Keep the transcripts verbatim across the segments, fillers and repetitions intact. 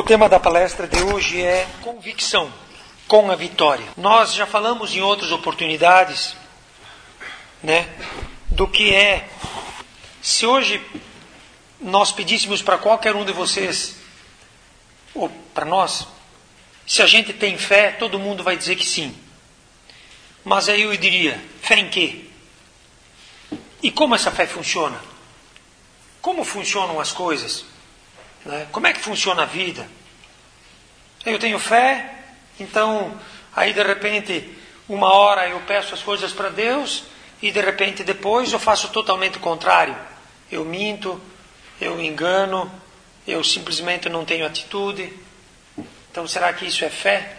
O tema da palestra de hoje é convicção com a vitória. Nós já falamos em outras oportunidades, né, do que é, se hoje nós pedíssemos para qualquer um de vocês, ou para nós, se a gente tem fé, todo mundo vai dizer que sim. Mas aí eu diria, fé em quê? E como essa fé funciona? Como funcionam as coisas? Né? Como é que funciona a vida? Eu tenho fé, então aí de repente uma hora eu peço as coisas para Deus e de repente depois eu faço totalmente o contrário. Eu minto, eu engano, eu simplesmente não tenho atitude. Então será que isso é fé?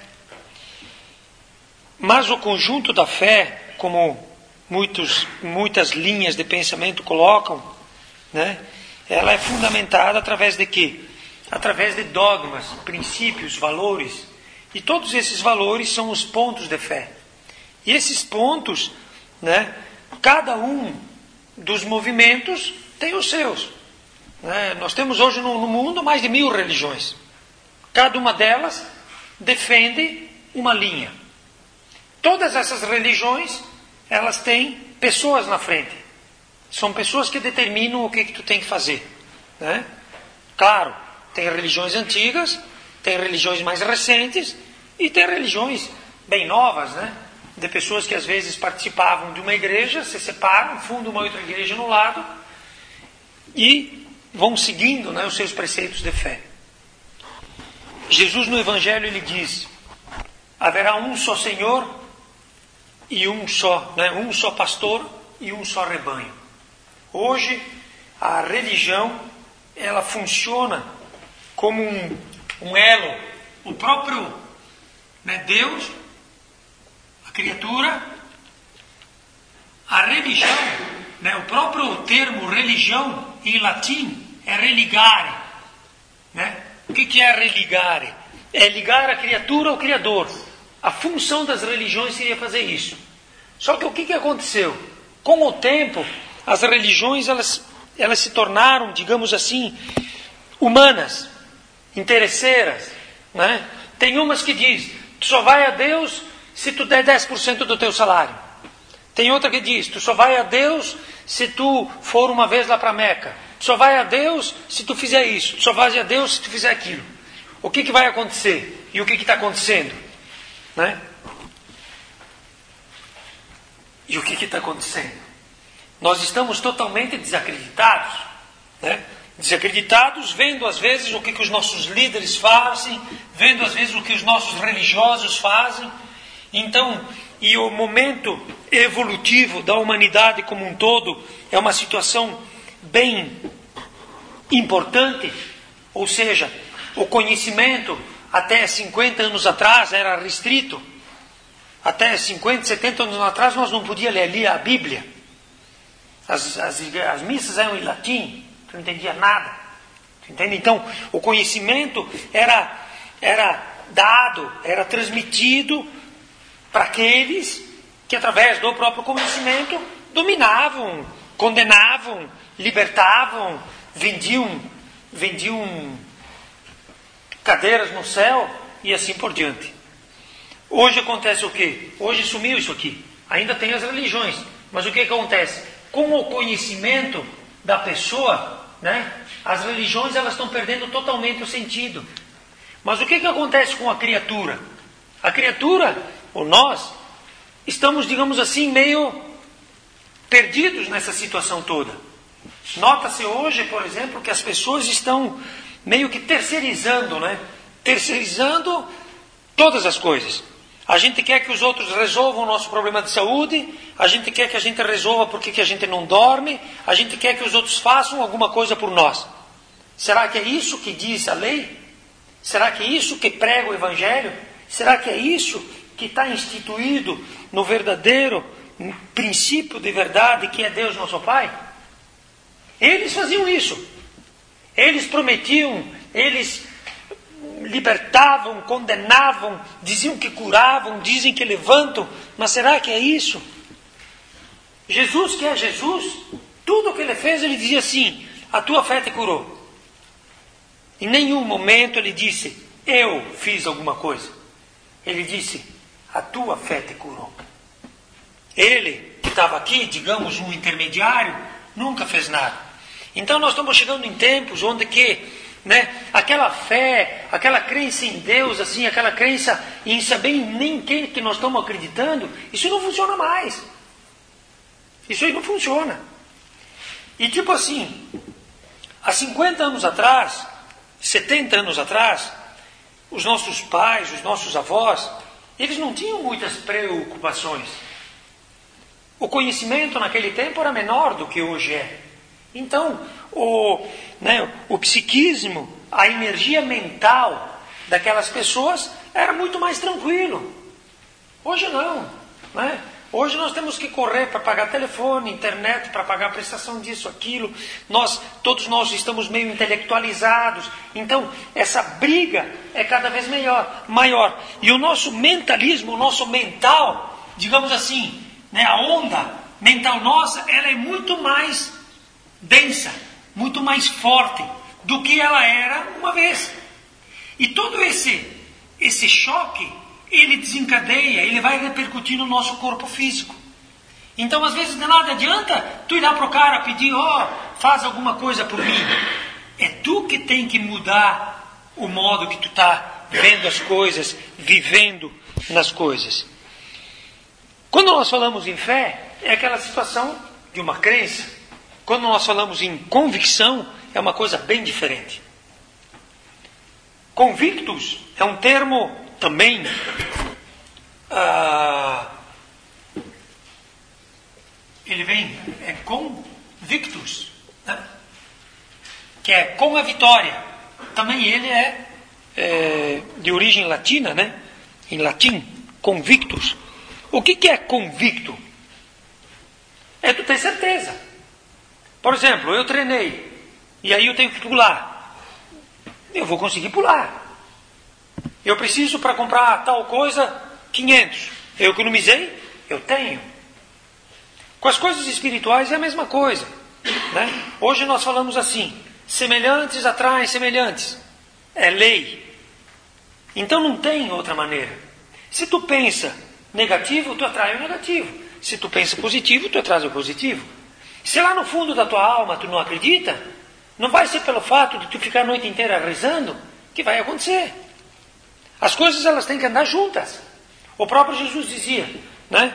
Mas o conjunto da fé, como muitos, muitas linhas de pensamento colocam, né, ela é fundamentada através de quê? Através de dogmas, princípios, valores. E todos esses valores são os pontos de fé. E esses pontos, né, cada um dos movimentos tem os seus. Né? Nós temos hoje no, no mundo mais de mil religiões. Cada uma delas defende uma linha. Todas essas religiões, elas têm pessoas na frente. São pessoas que determinam o que, que tu tem que fazer. Né? Claro, tem religiões antigas, tem religiões mais recentes e tem religiões bem novas, né? De pessoas que às vezes participavam de uma igreja, se separam, fundam uma outra igreja no lado e vão seguindo, né, os seus preceitos de fé. Jesus no Evangelho ele diz: haverá um só Senhor e um só, né, um só pastor e um só rebanho. Hoje a religião ela funciona como um, um elo. O próprio, né, Deus, a criatura, a religião, né, o próprio termo religião em latim é religare. Né? O que, que é religare? É ligar a criatura ao Criador. A função das religiões seria fazer isso. Só que o que, que aconteceu? Com o tempo, as religiões elas, elas se tornaram, digamos assim, humanas, interesseiras. Né? Tem umas que diz, tu só vai a Deus se tu der dez por cento do teu salário. Tem outra que diz, tu só vai a Deus se tu for uma vez lá para Meca. Tu só vai a Deus se tu fizer isso. Tu só vai a Deus se tu fizer aquilo. O que, que vai acontecer? E o que está acontecendo? Né? E o que está acontecendo? Nós estamos totalmente desacreditados. Né? Desacreditados, vendo às vezes o que, que os nossos líderes fazem, vendo às vezes o que os nossos religiosos fazem. Então, e o momento evolutivo da humanidade como um todo é uma situação bem importante. Ou seja, o conhecimento até cinquenta anos atrás era restrito. Até cinquenta, setenta anos atrás nós não podíamos ler ali a Bíblia. As, as, as missas eram em latim. Tu não entendia nada. Entende? Então, o conhecimento era, era dado, era transmitido para aqueles que, através do próprio conhecimento, dominavam, condenavam, libertavam, vendiam, vendiam cadeiras no céu e assim por diante. Hoje acontece o quê? Hoje sumiu isso aqui. Ainda tem as religiões. Mas o que acontece? Com o conhecimento da pessoa, né, as religiões elas estão perdendo totalmente o sentido. Mas o que, que acontece com a criatura? A criatura, ou nós, estamos, digamos assim, meio perdidos nessa situação toda. Nota-se hoje, por exemplo, que as pessoas estão meio que terceirizando, né? Terceirizando todas as coisas. A gente quer que os outros resolvam o nosso problema de saúde, a gente quer que a gente resolva porque que a gente não dorme, a gente quer que os outros façam alguma coisa por nós. Será que é isso que diz a lei? Será que é isso que prega o Evangelho? Será que é isso que está instituído no verdadeiro princípio de verdade que é Deus nosso Pai? Eles faziam isso. Eles prometiam, eles libertavam, condenavam, diziam que curavam, dizem que levantam, mas será que é isso? Jesus, que é Jesus, tudo o que ele fez, ele dizia assim, a tua fé te curou. Em nenhum momento ele disse, eu fiz alguma coisa. Ele disse, a tua fé te curou. Ele, que estava aqui, digamos, um intermediário, nunca fez nada. Então nós estamos chegando em tempos onde que, né, aquela fé, aquela crença em Deus, assim, aquela crença em saber nem quem que nós estamos acreditando, isso não funciona mais. Isso aí não funciona. E tipo assim, há cinquenta anos atrás, setenta anos atrás, os nossos pais, os nossos avós, eles não tinham muitas preocupações. O conhecimento naquele tempo era menor do que hoje é. Então, o, né, o psiquismo, a energia mental daquelas pessoas era muito mais tranquilo. Hoje não, né? Hoje nós temos que correr para pagar telefone, internet, para pagar a prestação disso, aquilo. Nós, todos nós estamos meio intelectualizados. Então, essa briga é cada vez maior, maior. E o nosso mentalismo, o nosso mental, digamos assim, né, a onda mental nossa, ela é muito mais densa, muito mais forte do que ela era uma vez. E todo esse, esse choque, ele desencadeia, ele vai repercutir no nosso corpo físico. Então, às vezes, de nada adianta tu ir lá para o cara pedir, ó, oh, faz alguma coisa por mim. É tu que tem que mudar o modo que tu está vendo as coisas, vivendo nas coisas. Quando nós falamos em fé, é aquela situação de uma crença. Quando nós falamos em convicção, é uma coisa bem diferente. Convictus é um termo também ah, ele vem, é convictus, né? Que é com a vitória. Também ele é, é de origem latina, né? Em latim, convictus. O que, que é convicto? É tu ter certeza. Por exemplo, eu treinei e aí eu tenho que pular. Eu vou conseguir pular. Eu preciso para comprar tal coisa quinhentos. Eu economizei, eu tenho. Com as coisas espirituais é a mesma coisa, né? Hoje nós falamos assim, semelhantes atraem semelhantes. É lei. Então não tem outra maneira. Se tu pensa negativo, tu atrai o negativo. Se tu pensa positivo, tu atrai o positivo. Se lá no fundo da tua alma tu não acredita, não vai ser pelo fato de tu ficar a noite inteira rezando que vai acontecer. As coisas elas têm que andar juntas. O próprio Jesus dizia, né,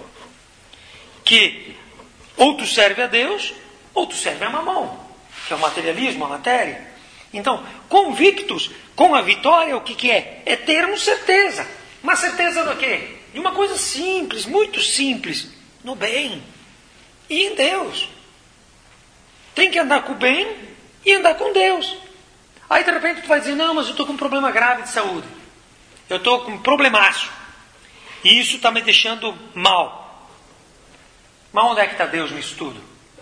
que ou tu serve a Deus, ou tu serve a Mamão, que é o materialismo, a matéria. Então, convictos com a vitória, o que, que é? É termos certeza. Uma certeza do quê? De uma coisa simples, muito simples, no bem e em Deus. Tem que andar com o bem e andar com Deus. Aí de repente tu vai dizer, não, mas eu estou com um problema grave de saúde. Eu estou com um problemaço. E isso está me deixando mal. Mas onde é que está Deus nisso tudo?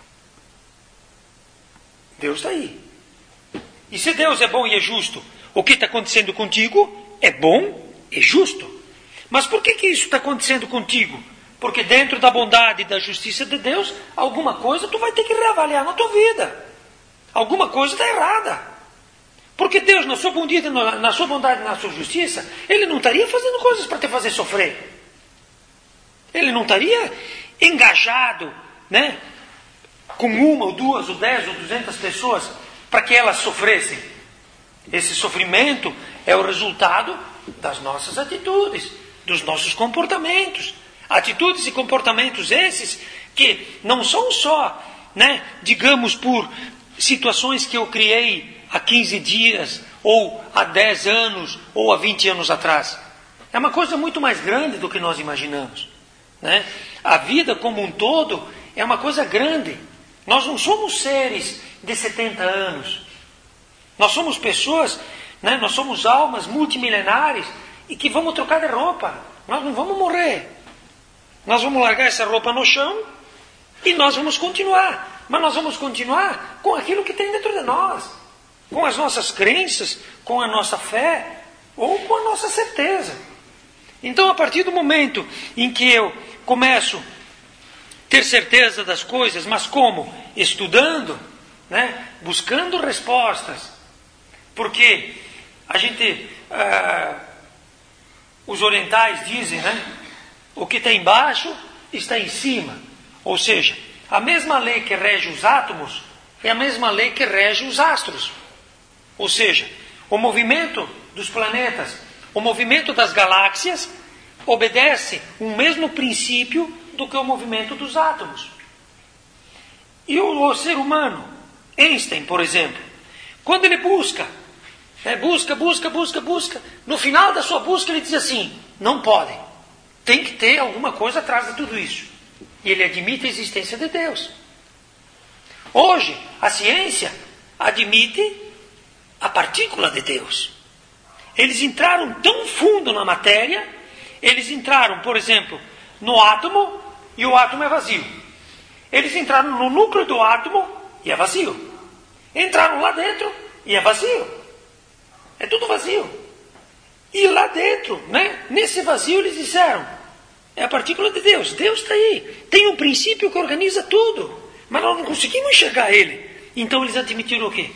Deus está aí. E se Deus é bom e é justo, o que está acontecendo contigo é bom e justo. Mas por que, que isso está acontecendo contigo? Porque dentro da bondade e da justiça de Deus, alguma coisa tu vai ter que reavaliar na tua vida. Alguma coisa está errada. Porque Deus, na sua bondade, na sua bondade e na sua justiça, Ele não estaria fazendo coisas para te fazer sofrer. Ele não estaria engajado, né, com uma ou duas ou dez ou duzentas pessoas para que elas sofressem. Esse sofrimento é o resultado das nossas atitudes, dos nossos comportamentos. Atitudes e comportamentos esses que não são só, né, digamos, por situações que eu criei há quinze dias, ou há dez anos, ou há vinte anos atrás. É uma coisa muito mais grande do que nós imaginamos, né? A vida como um todo é uma coisa grande. Nós não somos seres de setenta anos. Nós somos pessoas, né? Nós somos almas multimilenares e que vamos trocar de roupa. Nós não vamos morrer. Nós vamos largar essa roupa no chão e nós vamos continuar. Mas nós vamos continuar com aquilo que tem dentro de nós. Com as nossas crenças, com a nossa fé ou com a nossa certeza. Então, a partir do momento em que eu começo a ter certeza das coisas, mas como? Estudando, né? Buscando respostas, Porque a gente, ah, os orientais dizem, né? O que está embaixo está em cima. Ou seja, a mesma lei que rege os átomos é a mesma lei que rege os astros. Ou seja, o movimento dos planetas, o movimento das galáxias obedece o mesmo princípio do que o movimento dos átomos. E o, o ser humano, Einstein, por exemplo, quando ele busca, né, busca, busca, busca, busca, no final da sua busca ele diz assim, não pode, tem que ter alguma coisa atrás de tudo isso. E ele admite a existência de Deus. Hoje, a ciência admite a partícula de Deus. Eles entraram tão fundo na matéria, eles entraram, por exemplo, no átomo, e o átomo é vazio. Eles entraram no núcleo do átomo, e é vazio. Entraram lá dentro, e é vazio. É tudo vazio. E lá dentro, né, nesse vazio, eles disseram, é a partícula de Deus. Deus está aí. Tem um princípio que organiza tudo. Mas nós não conseguimos enxergar ele. Então eles admitiram o quê?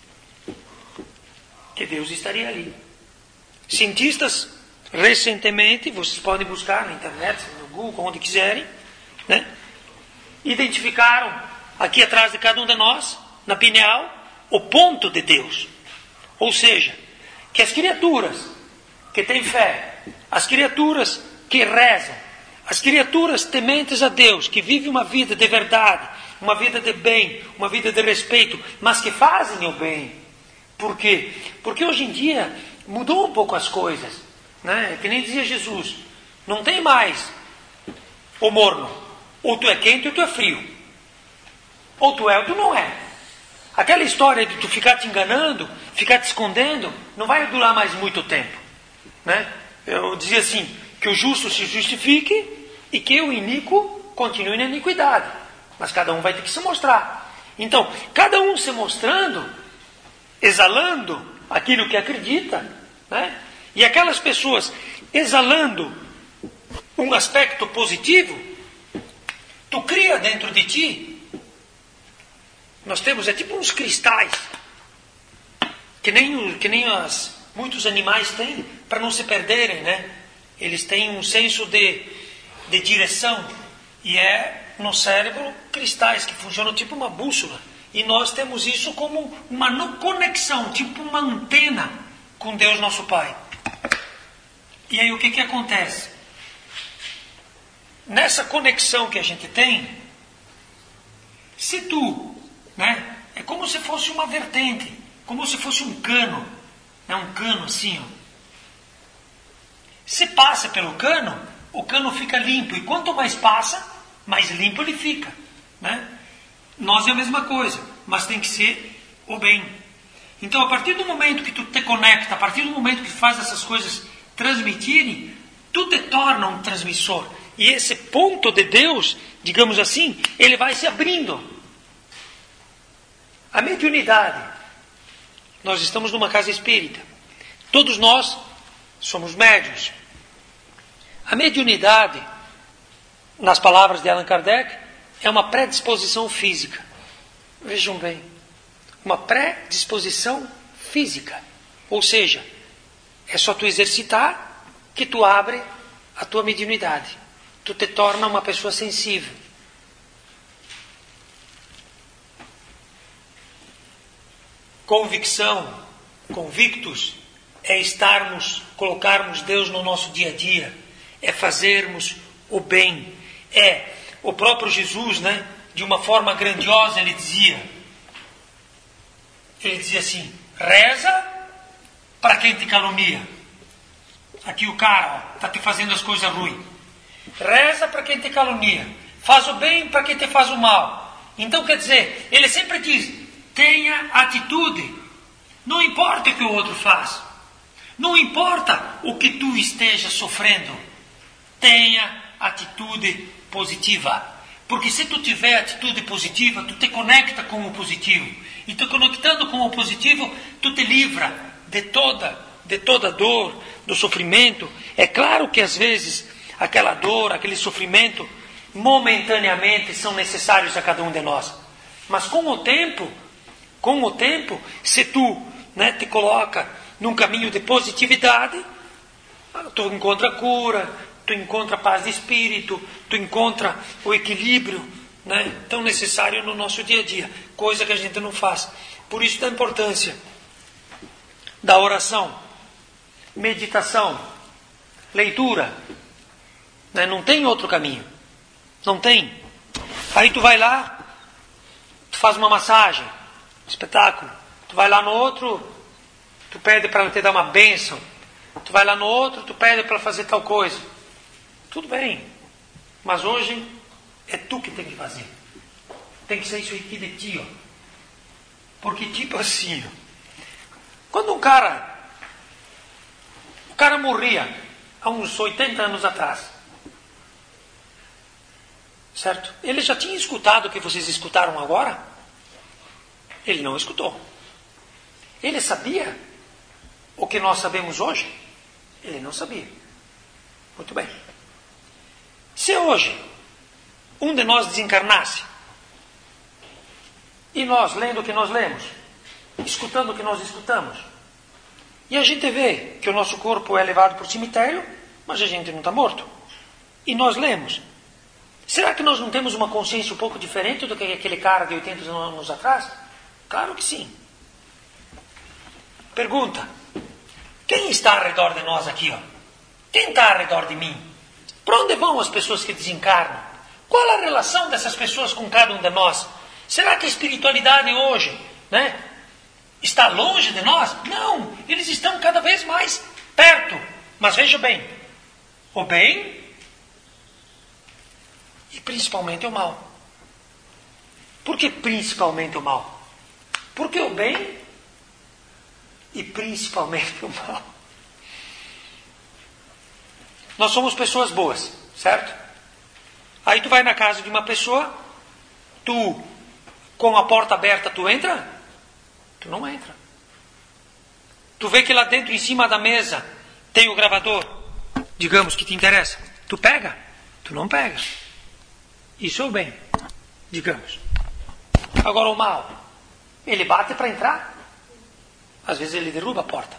Que Deus estaria ali. Cientistas, recentemente, vocês podem buscar na internet, no Google, onde quiserem, né? Identificaram aqui atrás de cada um de nós, na pineal, o ponto de Deus. Ou seja, que as criaturas que têm fé, as criaturas que rezam, as criaturas tementes a Deus, que vivem uma vida de verdade, uma vida de bem, uma vida de respeito, mas que fazem o bem. Por quê? Porque hoje em dia mudou um pouco as coisas, né? Que nem dizia Jesus, não tem mais o morno, ou tu é quente ou tu é frio, ou tu é ou tu não é. Aquela história de tu ficar te enganando, ficar te escondendo, não vai durar mais muito tempo, né? Eu dizia assim, que o justo se justifique e que o iníquo continue na iniquidade. Mas cada um vai ter que se mostrar. Então, cada um se mostrando, exalando aquilo que acredita, né? E aquelas pessoas exalando um aspecto positivo, tu cria dentro de ti, nós temos, é tipo uns cristais, que nem, que nem as, muitos animais têm, para não se perderem, né? Eles têm um senso de, de direção, e é no cérebro cristais que funcionam tipo uma bússola. E nós temos isso como uma conexão, tipo uma antena com Deus nosso Pai. E aí o que que acontece? Nessa conexão que a gente tem, se tu, né, é como se fosse uma vertente, como se fosse um cano, né, um cano assim, ó. Se passa pelo cano, o cano fica limpo. E quanto mais passa, mais limpo ele fica, né? Nós é a mesma coisa, mas tem que ser o bem. Então, a partir do momento que tu te conecta, a partir do momento que tu faz essas coisas transmitirem, tu te torna um transmissor. E esse ponto de Deus, digamos assim, ele vai se abrindo. A mediunidade. Nós estamos numa casa espírita. Todos nós somos médiuns. A mediunidade, nas palavras de Allan Kardec, é uma predisposição física. Vejam bem, uma predisposição física. Ou seja, é só tu exercitar que tu abre a tua mediunidade. Tu te torna uma pessoa sensível. Convicção, convictos, é estarmos, colocarmos Deus no nosso dia a dia, é fazermos o bem. É, o próprio Jesus, né, de uma forma grandiosa, ele dizia, ele dizia assim, reza para quem te calumnia. Aqui o cara está te fazendo as coisas ruins. Reza para quem te calumnia. Faz o bem para quem te faz o mal. Então, quer dizer, ele sempre diz, tenha atitude. Não importa o que o outro faz. Não importa o que tu esteja sofrendo. Tenha atitude positiva. Porque se tu tiver atitude positiva, tu te conecta com o positivo. E tu conectando com o positivo, tu te livra de toda, de toda dor, do sofrimento. É claro que às vezes aquela dor, aquele sofrimento, momentaneamente são necessários a cada um de nós. Mas com o tempo, com o tempo, se tu né, te coloca num caminho de positividade, tu encontra cura, tu encontra paz de espírito, tu encontra o equilíbrio, né, tão necessário no nosso dia a dia, coisa que a gente não faz. Por isso da importância da oração, meditação, leitura, né, não tem outro caminho, não tem. Aí tu vai lá, tu faz uma massagem, espetáculo, tu vai lá no outro, tu pede para ela te dar uma bênção, tu vai lá no outro, tu pede para fazer tal coisa, tudo bem, mas hoje é tu que tem que fazer, tem que ser isso aqui de ti, ó. Porque tipo assim, ó, quando um cara, o cara morria há uns oitenta anos atrás, certo? Ele já tinha escutado o que vocês escutaram agora? Ele não escutou. Ele sabia o que nós sabemos hoje? Ele não sabia. Muito bem. Se hoje um de nós desencarnasse, e nós lendo o que nós lemos, escutando o que nós escutamos, e a gente vê que o nosso corpo é levado para o cemitério, mas a gente não está morto, e nós lemos, será que nós não temos uma consciência um pouco diferente do que aquele cara de oitenta anos atrás? Claro que sim. Pergunta: quem está ao redor de nós aqui? Ó? Quem está ao redor de mim? Para onde vão as pessoas que desencarnam? Qual a relação dessas pessoas com cada um de nós? Será que a espiritualidade hoje, né, está longe de nós? Não, eles estão cada vez mais perto. Mas veja bem, o bem e principalmente o mal. Por que principalmente o mal? Porque o bem e principalmente o mal. Nós somos pessoas boas, certo? Aí tu vai na casa de uma pessoa, tu, com a porta aberta, tu entra? Tu não entra. Tu vê que lá dentro, em cima da mesa, tem o gravador, digamos que te interessa. Tu pega? Tu não pega. Isso é o bem, digamos. Agora o mal, ele bate para entrar. Às vezes ele derruba a porta.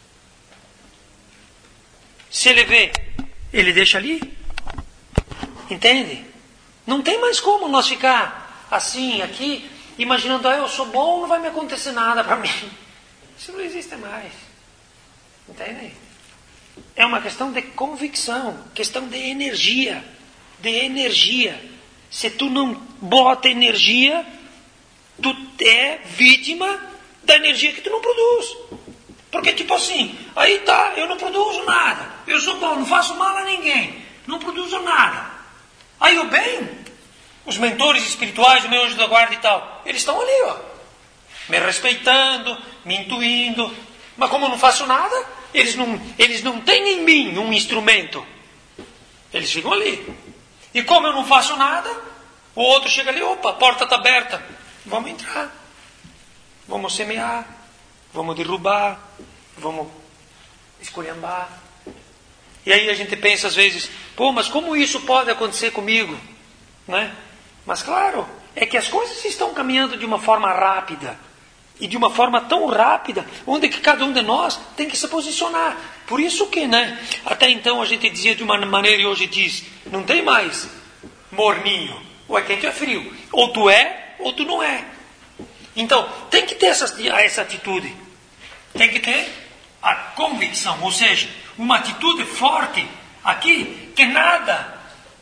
Se ele vê, ele deixa ali. Entende? Não tem mais como nós ficar assim, aqui, imaginando, ah, eu sou bom, não vai me acontecer nada para mim. Isso não existe mais. Entende? É uma questão de convicção, questão de energia. De energia. Se tu não bota energia, tu é vítima da energia que tu não produz. Porque tipo assim, aí tá, eu não produzo nada, eu sou bom, não faço mal a ninguém, não produzo nada. Aí o bem, os mentores espirituais, o meu anjo da guarda e tal, eles estão ali, ó, me respeitando, me intuindo, mas como eu não faço nada, eles não, eles não têm em mim um instrumento, eles ficam ali. E como eu não faço nada, o outro chega ali, opa, a porta está aberta, vamos entrar, vamos semear, vamos derrubar, vamos esculhambar. E aí a gente pensa às vezes, pô, mas como isso pode acontecer comigo? Né? Mas claro, é que as coisas estão caminhando de uma forma rápida. E de uma forma tão rápida, onde que cada um de nós tem que se posicionar. Por isso que, né, até então a gente dizia de uma maneira e hoje diz, não tem mais morninho, ou é quente ou é frio. Ou tu é, ou tu não é. Então, tem que ter essa, essa atitude. Tem que ter a convicção, ou seja, uma atitude forte aqui, que nada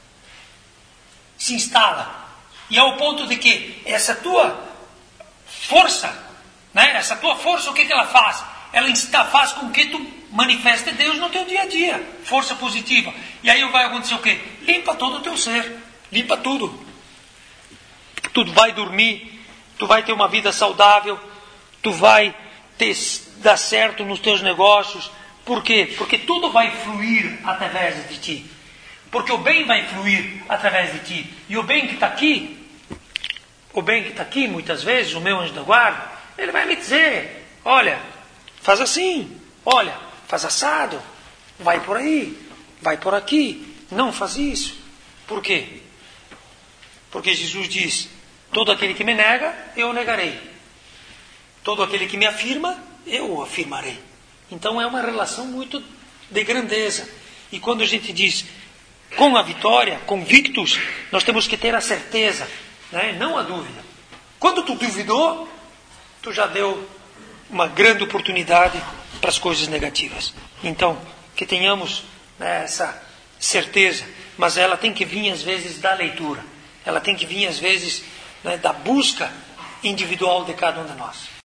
se instala. E ao ponto de que essa tua força, né, essa tua força, o que, que ela faz? Ela insta, faz com que tu manifeste Deus no teu dia a dia. Força positiva. E aí vai acontecer o quê? Limpa todo o teu ser. Limpa tudo. Tu vai dormir, tu vai ter uma vida saudável, tu vai ter, dar certo nos teus negócios. Por quê? Porque tudo vai fluir através de ti. Porque o bem vai fluir através de ti. E o bem que está aqui, o bem que está aqui, muitas vezes, o meu anjo da guarda, ele vai me dizer, olha, faz assim, olha, faz assado, vai por aí, vai por aqui, não faz isso. Por quê? Porque Jesus diz, todo aquele que me nega, eu o negarei. Todo aquele que me afirma, eu afirmarei. Então é uma relação muito de grandeza. E quando a gente diz com a vitória, convictos, nós temos que ter a certeza, né? Não a dúvida. Quando tu duvidou, tu já deu uma grande oportunidade para as coisas negativas. Então, que tenhamos, né, essa certeza, mas ela tem que vir às vezes da leitura. Ela tem que vir às vezes, né, da busca individual de cada um de nós.